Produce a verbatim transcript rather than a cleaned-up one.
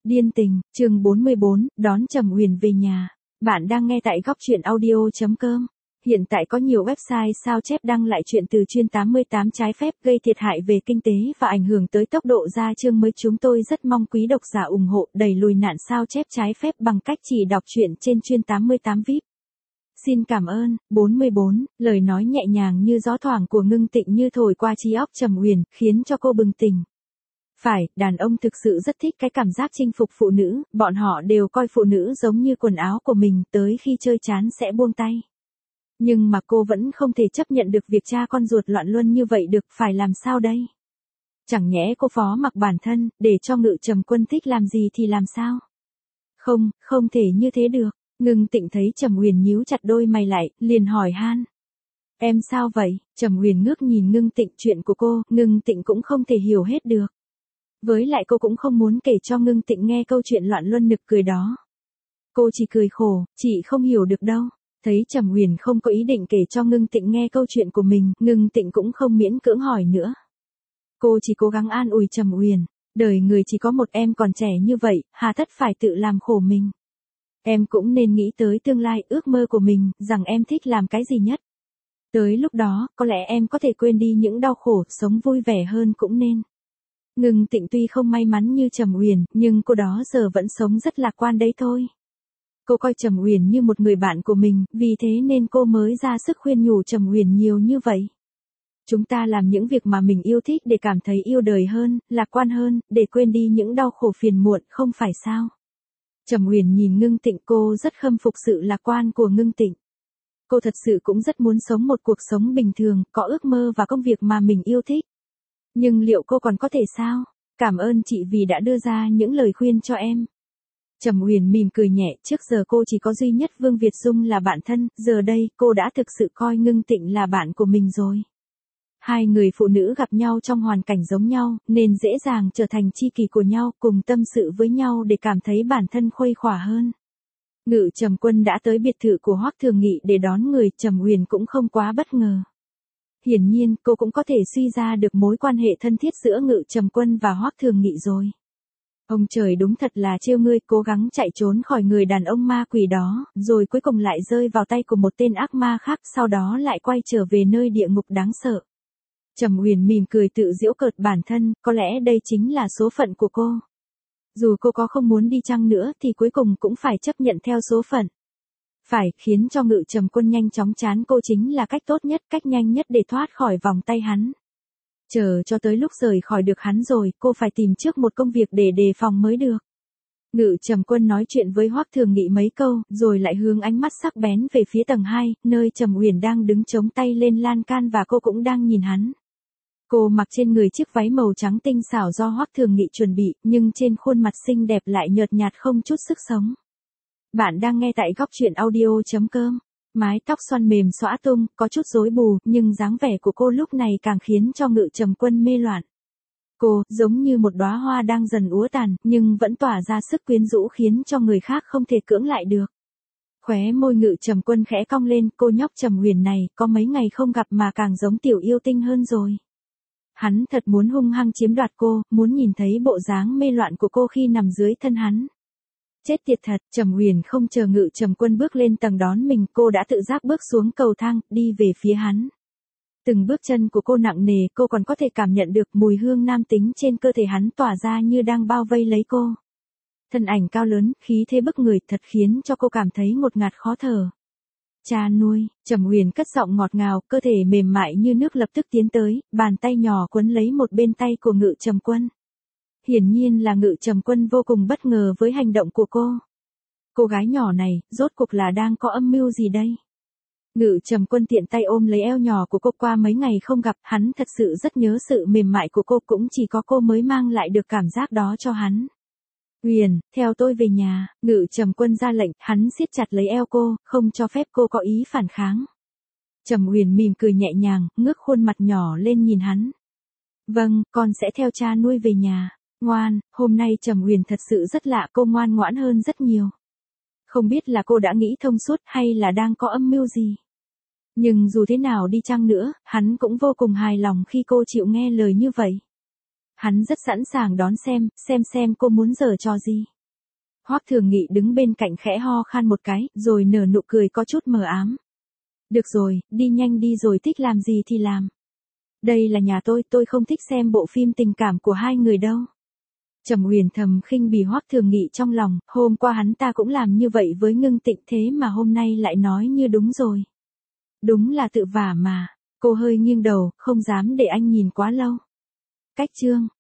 Điên tình, chương bốn mươi bốn, đón Trầm Huyền về nhà. Bạn đang nghe tại góc truyện audio chấm com. Hiện tại có nhiều website sao chép đăng lại chuyện từ chuyên tám mươi tám trái phép gây thiệt hại về kinh tế và ảnh hưởng tới tốc độ ra chương mới. Chúng tôi rất mong quý độc giả ủng hộ đẩy lùi nạn sao chép trái phép bằng cách chỉ đọc truyện trên chuyên tám mươi tám vi ai pi. Xin cảm ơn. bốn mươi bốn, lời nói nhẹ nhàng như gió thoảng của Ngưng Tịnh như thổi qua trí óc Trầm Huyền, khiến cho cô bừng tỉnh. Phải, đàn ông thực sự rất thích cái cảm giác chinh phục phụ nữ, bọn họ đều coi phụ nữ giống như quần áo của mình, tới khi chơi chán sẽ buông tay. Nhưng mà cô vẫn không thể chấp nhận được việc cha con ruột loạn luân như vậy được, phải làm sao đây? Chẳng nhẽ cô phó mặc bản thân, để cho Ngự Trầm Quân thích làm gì thì làm sao? Không, không thể như thế được. Ngưng Tịnh thấy Trầm Huyền nhíu chặt đôi mày lại, liền hỏi han. Em sao vậy? Trầm Huyền ngước nhìn Ngưng Tịnh, chuyện của cô, Ngưng Tịnh cũng không thể hiểu hết được. Với lại cô cũng không muốn kể cho Ngưng Tịnh nghe câu chuyện loạn luân nực cười đó. Cô chỉ cười khổ, chị không hiểu được đâu. Thấy Trầm Huyền không có ý định kể cho Ngưng Tịnh nghe câu chuyện của mình, Ngưng Tịnh cũng không miễn cưỡng hỏi nữa. Cô chỉ cố gắng an ủi Trầm Huyền, đời người chỉ có một em còn trẻ như vậy, hà tất phải tự làm khổ mình. Em cũng nên nghĩ tới tương lai, ước mơ của mình, rằng em thích làm cái gì nhất. Tới lúc đó, có lẽ em có thể quên đi những đau khổ, sống vui vẻ hơn cũng nên. Ngưng Tịnh tuy không may mắn như Trầm Huyền, nhưng cô đó giờ vẫn sống rất lạc quan đấy thôi. Cô coi Trầm Huyền như một người bạn của mình, vì thế nên cô mới ra sức khuyên nhủ Trầm Huyền nhiều như vậy. Chúng ta làm những việc mà mình yêu thích để cảm thấy yêu đời hơn, lạc quan hơn, để quên đi những đau khổ phiền muộn, không phải sao? Trầm Huyền nhìn Ngưng Tịnh, cô rất khâm phục sự lạc quan của Ngưng Tịnh. Cô thật sự cũng rất muốn sống một cuộc sống bình thường, có ước mơ và công việc mà mình yêu thích. Nhưng liệu cô còn có thể sao? Cảm ơn chị vì đã đưa ra những lời khuyên cho em. Trầm Huyền mỉm cười nhẹ, trước giờ cô chỉ có duy nhất Vương Việt Dung là bạn thân, giờ đây cô đã thực sự coi Ngưng Tịnh là bạn của mình rồi. Hai người phụ nữ gặp nhau trong hoàn cảnh giống nhau, nên dễ dàng trở thành tri kỷ của nhau, cùng tâm sự với nhau để cảm thấy bản thân khuây khỏa hơn. Ngự Trầm Quân đã tới biệt thự của Hoắc Thường Nghị để đón người, Trầm Huyền cũng không quá bất ngờ. Hiển nhiên, cô cũng có thể suy ra được mối quan hệ thân thiết giữa Ngự Trầm Quân và Hoắc Thường Nghị rồi. Ông trời đúng thật là trêu ngươi, cố gắng chạy trốn khỏi người đàn ông ma quỷ đó, rồi cuối cùng lại rơi vào tay của một tên ác ma khác, sau đó lại quay trở về nơi địa ngục đáng sợ. Trầm Huyền mỉm cười tự giễu cợt bản thân, có lẽ đây chính là số phận của cô. Dù cô có không muốn đi chăng nữa thì cuối cùng cũng phải chấp nhận theo số phận. Phải, khiến cho Ngự Trầm Quân nhanh chóng chán cô chính là cách tốt nhất, cách nhanh nhất để thoát khỏi vòng tay hắn. Chờ cho tới lúc rời khỏi được hắn rồi, cô phải tìm trước một công việc để đề phòng mới được. Ngự Trầm Quân nói chuyện với Hoắc Thường Nghị mấy câu, rồi lại hướng ánh mắt sắc bén về phía tầng hai, nơi Trầm Huyền đang đứng chống tay lên lan can và cô cũng đang nhìn hắn. Cô mặc trên người chiếc váy màu trắng tinh xảo do Hoắc Thường Nghị chuẩn bị, nhưng trên khuôn mặt xinh đẹp lại nhợt nhạt không chút sức sống. Bạn đang nghe tại góc truyện audio chấm com. Mái tóc xoăn mềm xõa tung, có chút rối bù, nhưng dáng vẻ của cô lúc này càng khiến cho Ngự Trầm Quân mê loạn. Cô, giống như một đóa hoa đang dần úa tàn, nhưng vẫn tỏa ra sức quyến rũ khiến cho người khác không thể cưỡng lại được. Khóe môi Ngự Trầm Quân khẽ cong lên, cô nhóc Trầm Huyền này, có mấy ngày không gặp mà càng giống tiểu yêu tinh hơn rồi. Hắn thật muốn hung hăng chiếm đoạt cô, muốn nhìn thấy bộ dáng mê loạn của cô khi nằm dưới thân hắn. Chết tiệt thật, Trầm Huyền không chờ Ngự Trầm Quân bước lên tầng đón mình, cô đã tự giác bước xuống cầu thang, đi về phía hắn. Từng bước chân của cô nặng nề, cô còn có thể cảm nhận được mùi hương nam tính trên cơ thể hắn tỏa ra như đang bao vây lấy cô. Thân ảnh cao lớn, khí thế bức người, thật khiến cho cô cảm thấy ngột ngạt khó thở. Cha nuôi, Trầm Huyền cất giọng ngọt ngào, cơ thể mềm mại như nước lập tức tiến tới, bàn tay nhỏ quấn lấy một bên tay của Ngự Trầm Quân. Hiển nhiên là Ngự Trầm Quân vô cùng bất ngờ với hành động của cô. Cô gái nhỏ này, rốt cuộc là đang có âm mưu gì đây? Ngự Trầm Quân tiện tay ôm lấy eo nhỏ của cô, qua mấy ngày không gặp, hắn thật sự rất nhớ sự mềm mại của cô, cũng chỉ có cô mới mang lại được cảm giác đó cho hắn. Huyền, theo tôi về nhà, Ngự Trầm Quân ra lệnh, hắn siết chặt lấy eo cô, không cho phép cô có ý phản kháng. Trầm Huyền mỉm cười nhẹ nhàng, ngước khuôn mặt nhỏ lên nhìn hắn. Vâng, con sẽ theo cha nuôi về nhà. Ngoan, hôm nay Trầm Huyền thật sự rất lạ, cô ngoan ngoãn hơn rất nhiều. Không biết là cô đã nghĩ thông suốt hay là đang có âm mưu gì. Nhưng dù thế nào đi chăng nữa, hắn cũng vô cùng hài lòng khi cô chịu nghe lời như vậy. Hắn rất sẵn sàng đón xem, xem xem cô muốn giở trò gì. Hoắc Thường Nghị đứng bên cạnh khẽ ho khan một cái, rồi nở nụ cười có chút mờ ám. Được rồi, đi nhanh đi rồi thích làm gì thì làm. Đây là nhà tôi, tôi không thích xem bộ phim tình cảm của hai người đâu. Trầm Huyền thầm khinh bỉ Hoắc Thường Nghị trong lòng, hôm qua hắn ta cũng làm như vậy với Ngưng Tịnh thế mà hôm nay lại nói như đúng rồi. Đúng là tự vả mà. Cô hơi nghiêng đầu, không dám để anh nhìn quá lâu. Cách chương